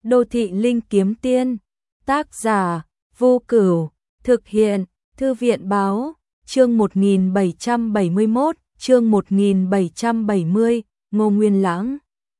Đô thị linh kiếm tiên, tác giả, Vô Cửu, thực hiện, Thư viện báo, chương 1771, chương 1770, Ngô Nguyên Lãng.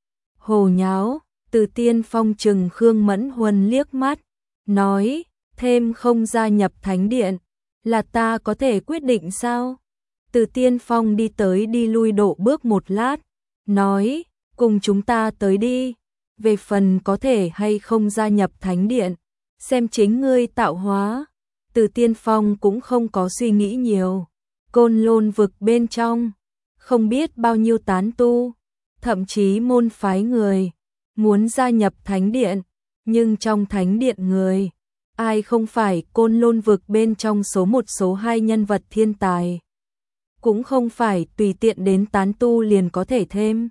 Hồ nháo, Từ Tiên Phong trừng Khương Mẫn Huân liếc mắt, nói, thêm không gia nhập thánh điện, là ta có thể quyết định sao? Từ Tiên Phong đi tới đi lui độ bước một lát, nói, cùng chúng ta tới đi, về phần có thể hay không gia nhập thánh điện, xem chính ngươi tạo hóa. Từ Tiên Phong cũng không có suy nghĩ nhiều, Côn Lôn vực bên trong, không biết bao nhiêu tán tu, thậm chí môn phái người, muốn gia nhập thánh điện, nhưng trong thánh điện người, ai không phải Côn Lôn vực bên trong số 1 số 2 nhân vật thiên tài, cũng không phải tùy tiện đến tán tu liền có thể thêm.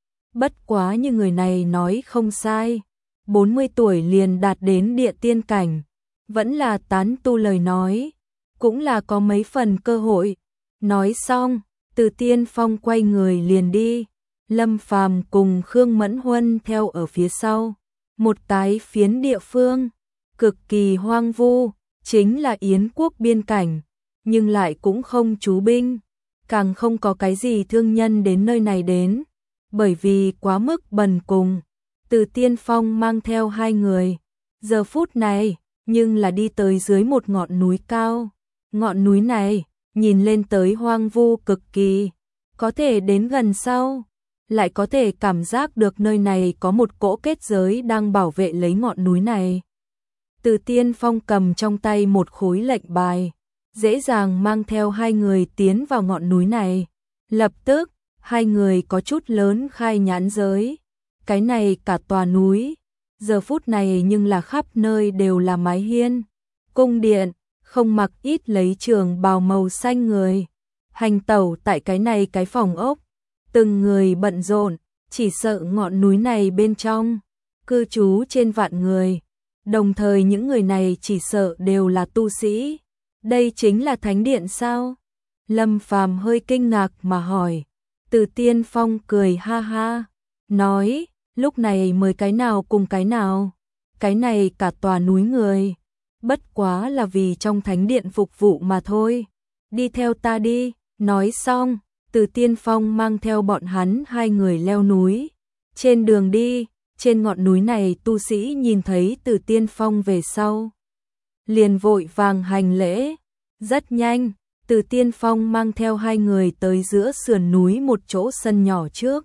Bất quá như người này nói không sai, 40 tuổi liền đạt đến địa tiên cảnh, vẫn là tán tu lời nói, cũng là có mấy phần cơ hội. Nói xong, Từ Tiên Phong quay người liền đi, Lâm Phàm cùng Khương Mẫn Huân theo ở phía sau. Một cái phiến địa phương, cực kỳ hoang vu, chính là Yến quốc biên cảnh, nhưng lại cũng không trú binh, càng không có cái gì thương nhân đến nơi này đến, bởi vì quá mức bần cùng. Từ Tiên Phong mang theo 2 người, giờ phút này, nhưng là đi tới dưới một ngọn núi cao. Ngọn núi này, nhìn lên tới hoang vu cực kỳ, có thể đến gần sau, lại có thể cảm giác được nơi này có một cỗ kết giới đang bảo vệ lấy ngọn núi này. Từ Tiên Phong cầm trong tay một khối lệnh bài, dễ dàng mang theo 2 người tiến vào ngọn núi này. Lập tức, 2 người có chút lớn khai nhãn giới. Cái này cả tòa núi, giờ phút này nhưng là khắp nơi đều là mái hiên, cung điện, không mặc ít lấy trường bào màu xanh người. Hành tẩu tại cái này cái phòng ốc, từng người bận rộn, chỉ sợ ngọn núi này bên trong, cư trú trên vạn người. Đồng thời những người này chỉ sợ đều là tu sĩ. Đây chính là thánh điện sao? Lâm Phàm hơi kinh ngạc mà hỏi. Từ Tiên Phong cười ha ha, nói, lúc này mới cái nào cùng cái nào, cái này cả tòa núi người, bất quá là vì trong thánh điện phục vụ mà thôi, đi theo ta đi. Nói xong, Từ Tiên Phong mang theo bọn hắn 2 người leo núi. Trên đường đi, trên ngọn núi này tu sĩ nhìn thấy Từ Tiên Phong về sau, liền vội vàng hành lễ. Rất nhanh, Từ Tiên Phong mang theo 2 người tới giữa sườn núi một chỗ sân nhỏ trước.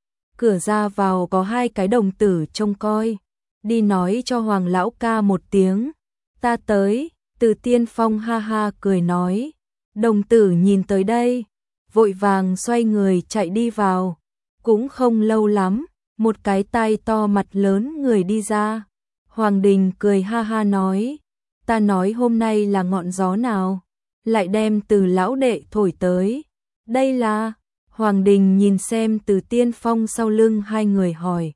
Cửa ra vào có 2 cái đồng tử trông coi, đi nói cho Hoàng lão ca một tiếng, ta tới. Từ Tiên Phong ha ha cười nói, đồng tử nhìn tới đây, vội vàng xoay người chạy đi vào. Cũng không lâu lắm, một cái tai to mặt lớn người đi ra. Hoàng Đình cười ha ha nói, ta nói hôm nay là ngọn gió nào, lại đem Từ lão đệ thổi tới. Đây là... Hoàng Đình nhìn xem Từ Tiên Phong sau lưng 2 người hỏi.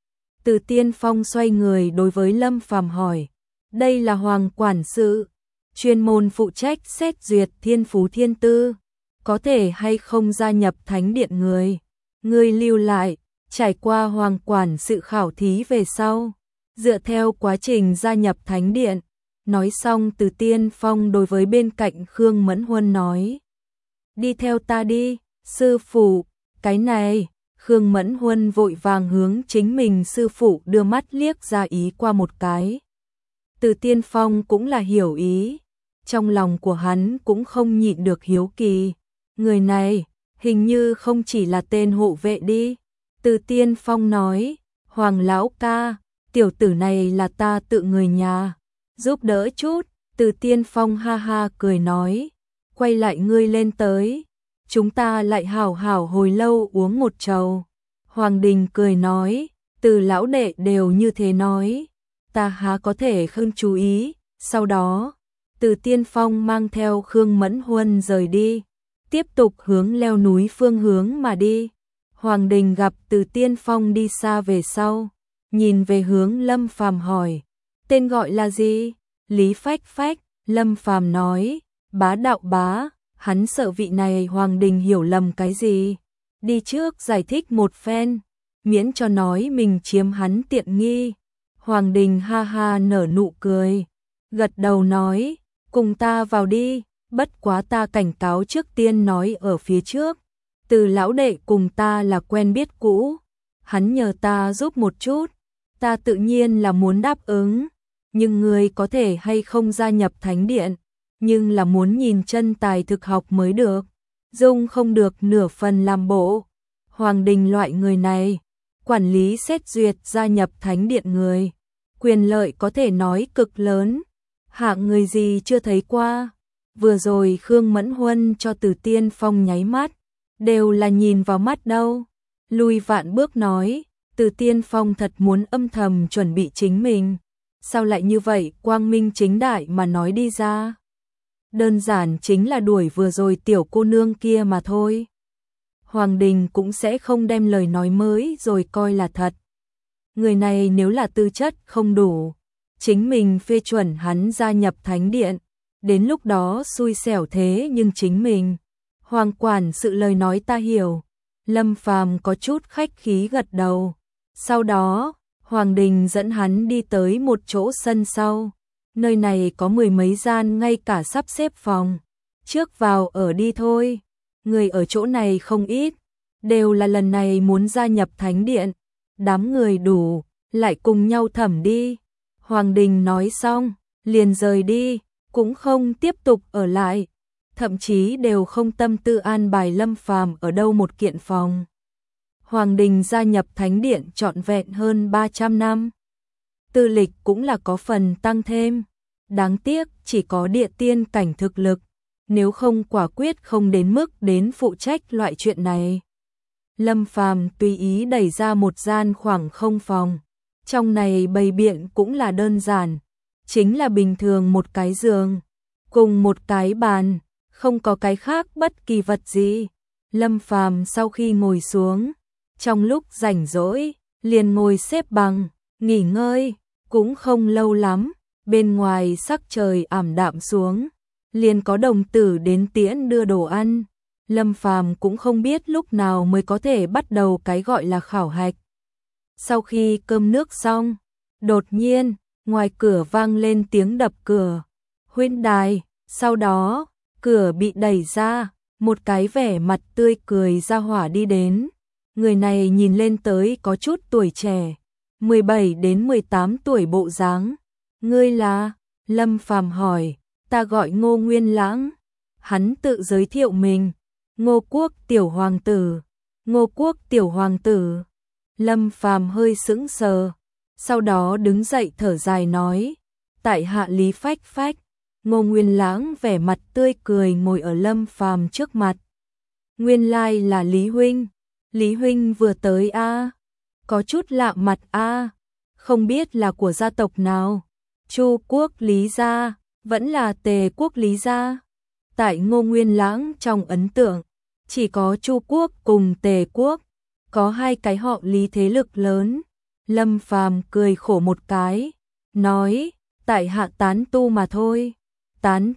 Từ Tiên Phong xoay người đối với Lâm Phàm hỏi, đây là Hoàng quản sự, chuyên môn phụ trách xét duyệt thiên phú thiên tư, có thể hay không gia nhập thánh điện người. Người lưu lại, trải qua Hoàng quản sự khảo thí về sau, dựa theo quá trình gia nhập thánh điện. Nói xong Từ Tiên Phong đối với bên cạnh Khương Mẫn Huân nói, đi theo ta đi. Sư phụ, cái này. Khương Mẫn Huân vội vàng hướng chính mình sư phụ đưa mắt liếc ra ý qua một cái. Từ Tiên Phong cũng là hiểu ý, trong lòng của hắn cũng không nhịn được hiếu kỳ. Người này, hình như không chỉ là tên hộ vệ đi. Từ Tiên Phong nói, Hoàng lão ca, tiểu tử này là ta tự người nhà, giúp đỡ chút. Từ Tiên Phong ha ha cười nói, quay lại ngươi lên tới, chúng ta lại hảo hảo hồi lâu uống một chầu. Hoàng Đình cười nói, Từ lão đệ đều như thế nói, ta há có thể không chú ý. Sau đó, Từ Tiên Phong mang theo Khương Mẫn Huân rời đi, tiếp tục hướng leo núi phương hướng mà đi. Hoàng Đình gặp Từ Tiên Phong đi xa về sau, nhìn về hướng Lâm Phàm hỏi, tên gọi là gì? Lý Phách Phách. Lâm Phàm nói, Bá đạo bá. Hắn sợ vị này Hoàng Đình hiểu lầm cái gì, đi trước giải thích một phen, miễn cho nói mình chiếm hắn tiện nghi. Hoàng Đình ha ha nở nụ cười, gật đầu nói, cùng ta vào đi, bất quá ta cảnh cáo trước tiên nói ở phía trước, Từ lão đệ cùng ta là quen biết cũ, hắn nhờ ta giúp một chút, ta tự nhiên là muốn đáp ứng, nhưng người có thể hay không gia nhập thánh điện, nhưng là muốn nhìn chân tài thực học mới được, dung không được nửa phần làm bộ. Hoàng Đình loại người này, quản lý xét duyệt gia nhập thánh điện người, quyền lợi có thể nói cực lớn, hạng người gì chưa thấy qua. Vừa rồi Khương Mẫn Huân cho Từ Tiên Phong nháy mắt, đều là nhìn vào mắt đâu. Lùi vạn bước nói, Từ Tiên Phong thật muốn âm thầm chuẩn bị chính mình, sao lại như vậy quang minh chính đại mà nói đi ra. Đơn giản chính là đuổi vừa rồi tiểu cô nương kia mà thôi. Hoàng Đình cũng sẽ không đem lời nói mới rồi coi là thật. Người này nếu là tư chất không đủ, chính mình phê chuẩn hắn gia nhập thánh điện, đến lúc đó xui xẻo thế nhưng chính mình. Hoàng quản sự lời nói ta hiểu. Lâm Phàm có chút khách khí gật đầu. Sau đó, Hoàng Đình dẫn hắn đi tới một chỗ sân sau. Nơi này có mười mấy gian ngay cả sắp xếp phòng. Trước vào ở đi thôi. Người ở chỗ này không ít, đều là lần này muốn gia nhập thánh điện. Đám người đủ, lại cùng nhau thẩm đi. Hoàng Đình nói xong, liền rời đi, cũng không tiếp tục ở lại. Thậm chí đều không tâm tư an bài Lâm Phàm ở đâu một kiện phòng. Hoàng Đình gia nhập thánh điện trọn vẹn hơn 300 năm. Tư lịch cũng là có phần tăng thêm. Đáng tiếc chỉ có địa tiên cảnh thực lực, nếu không quả quyết không đến mức đến phụ trách loại chuyện này. Lâm Phàm tùy ý đẩy ra một gian khoảng không phòng. Trong này bày biện cũng là đơn giản, chính là bình thường một cái giường, cùng một cái bàn, không có cái khác bất kỳ vật gì. Lâm Phàm sau khi ngồi xuống, trong lúc rảnh rỗi, liền ngồi xếp bằng, nghỉ ngơi, cũng không lâu lắm, bên ngoài sắc trời ảm đạm xuống, liền có đồng tử đến tiễn đưa đồ ăn. Lâm Phàm cũng không biết lúc nào mới có thể bắt đầu cái gọi là khảo hạch. Sau khi cơm nước xong, đột nhiên, ngoài cửa vang lên tiếng đập cửa. Huynh đài, sau đó, cửa bị đẩy ra, một cái vẻ mặt tươi cười ra hỏa đi đến. Người này nhìn lên tới có chút tuổi trẻ, 17 đến 18 tuổi bộ dáng. Ngươi là? Lâm Phàm hỏi. Ta gọi Ngô Nguyên Lãng. Hắn tự giới thiệu mình. Ngô Quốc tiểu hoàng tử. Ngô Quốc tiểu hoàng tử. Lâm Phàm hơi sững sờ, sau đó đứng dậy thở dài nói, tại hạ Lý Phách Phách. Ngô Nguyên Lãng vẻ mặt tươi cười ngồi ở Lâm Phàm trước mặt. Nguyên lai là Lý huynh. Lý huynh vừa tới a? Có chút lạ mặt a, không biết là của gia tộc nào. Chu Quốc Lý gia, vẫn là Tề Quốc Lý gia? Tại Ngô Nguyên Lãng trong ấn tượng, chỉ có Chu Quốc cùng Tề Quốc, có hai cái họ Lý thế lực lớn. Lâm Phàm cười khổ một cái, nói, tại hạ tán tu mà thôi. Tán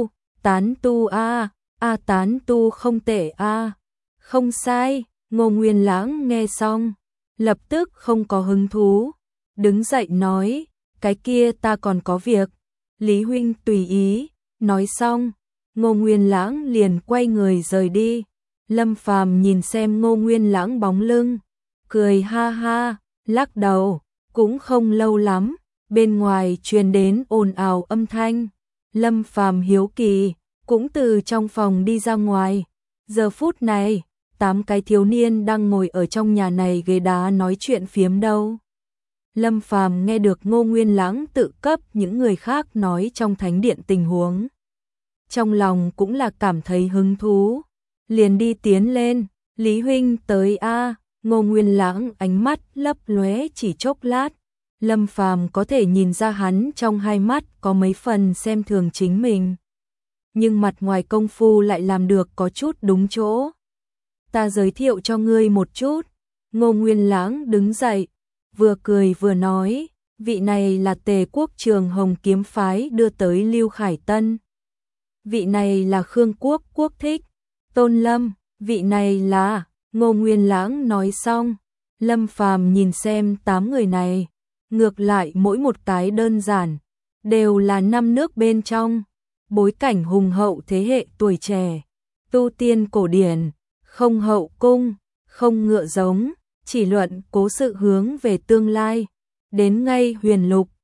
tu a, tán tu không tệ a. Không sai. Ngô Nguyên Lãng nghe xong, lập tức không có hứng thú, đứng dậy nói, cái kia ta còn có việc. Lý huynh tùy ý. Nói xong, Ngô Nguyên Lãng liền quay người rời đi. Lâm Phàm nhìn xem Ngô Nguyên Lãng bóng lưng, cười ha ha, lắc đầu. Cũng không lâu lắm, bên ngoài truyền đến ồn ào âm thanh. Lâm Phàm hiếu kỳ, cũng từ trong phòng đi ra ngoài. Giờ phút này, 8 cái thiếu niên đang ngồi ở trong nhà này ghế đá nói chuyện phiếm đâu. Lâm Phàm nghe được Ngô Nguyên Lãng tự cấp những người khác nói trong thánh điện tình huống, trong lòng cũng là cảm thấy hứng thú, liền đi tiến lên. Lý huynh tới a. Ngô Nguyên Lãng ánh mắt lấp lóe chỉ chốc lát, Lâm Phàm có thể nhìn ra hắn trong hai mắt có mấy phần xem thường chính mình, nhưng mặt ngoài công phu lại làm được có chút đúng chỗ. Ta giới thiệu cho ngươi một chút. Ngô Nguyên Lãng đứng dậy, vừa cười vừa nói, vị này là Tề Quốc Trường Hồng kiếm phái đưa tới Lưu Khải Tân. Vị này là Khương Quốc Quốc Thích, Tôn Lâm. Vị này là... Ngô Nguyên Lãng nói xong, Lâm Phàm nhìn xem 8 người này, Ngược lại mỗi một cái đơn giản, đều là năm nước bên trong, bối cảnh hùng hậu thế hệ tuổi trẻ, tu tiên cổ điển, không hậu cung, không ngựa giống, chỉ luận cố sự hướng về tương lai, đến ngay huyền lục,